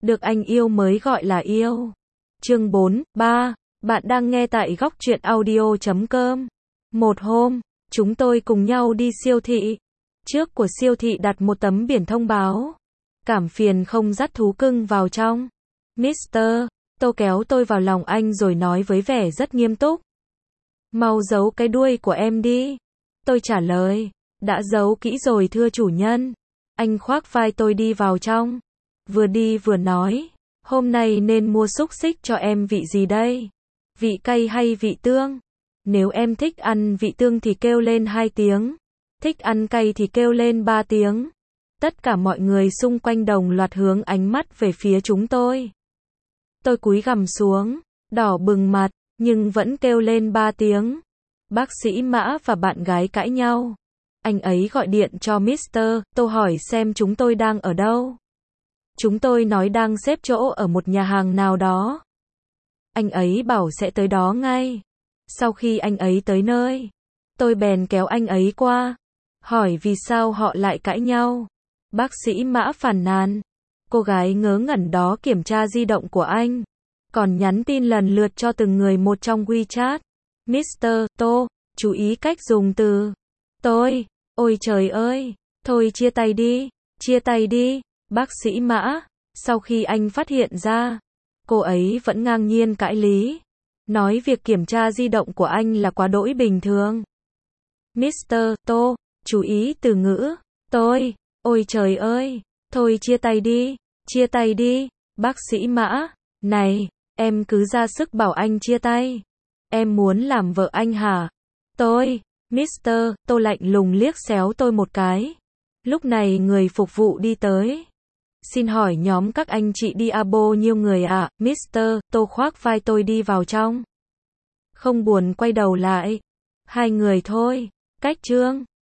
Được anh yêu mới gọi là yêu. Chương 4, 3. Bạn đang nghe tại góc truyện audio.com. Một hôm, chúng tôi cùng nhau đi siêu thị. Trước của siêu thị đặt một tấm biển thông báo. Cảm phiền không dắt thú cưng vào trong. Mr. Tô kéo tôi vào lòng anh rồi nói với vẻ rất nghiêm túc. Mau giấu cái đuôi của em đi. Tôi trả lời. Đã giấu kỹ rồi thưa chủ nhân. Anh khoác vai tôi đi vào trong. Vừa đi vừa nói. Hôm nay nên mua xúc xích cho em vị gì đây? Vị cay hay vị tương? Nếu em thích ăn vị tương thì kêu lên 2 tiếng. Thích ăn cay thì kêu lên 3 tiếng. Tất cả mọi người xung quanh đồng loạt hướng ánh mắt về phía chúng tôi. Tôi cúi gằm xuống, đỏ bừng mặt, nhưng vẫn kêu lên 3 tiếng. Bác sĩ Mã và bạn gái cãi nhau. Anh ấy gọi điện cho Mr. Tô hỏi xem chúng tôi đang ở đâu. Chúng tôi nói đang xếp chỗ ở một nhà hàng nào đó. Anh ấy bảo sẽ tới đó ngay. Sau khi anh ấy tới nơi, tôi bèn kéo anh ấy qua, hỏi vì sao họ lại cãi nhau. Bác sĩ Mã phàn nàn. Cô gái ngớ ngẩn đó kiểm tra di động của anh, còn nhắn tin lần lượt cho từng người một trong WeChat. Mr. Tô, chú ý cách dùng từ. Tôi, ôi trời ơi, thôi chia tay đi, chia tay đi. Bác sĩ Mã, sau khi anh phát hiện ra, cô ấy vẫn ngang nhiên cãi lý, nói việc kiểm tra di động của anh là quá đỗi bình thường. Mr. Tô, chú ý từ ngữ. Tôi, ôi trời ơi, thôi chia tay đi, chia tay đi. Bác sĩ Mã, này, em cứ ra sức bảo anh chia tay. Em muốn làm vợ anh hả? Tôi, Mr. Tô lạnh lùng liếc xéo tôi một cái. Lúc này người phục vụ đi tới. Xin hỏi nhóm các anh chị đi bao nhiêu người ạ? Mr. Tô khoác vai tôi đi vào trong. Không buồn quay đầu lại. 2 người thôi. Cách chương.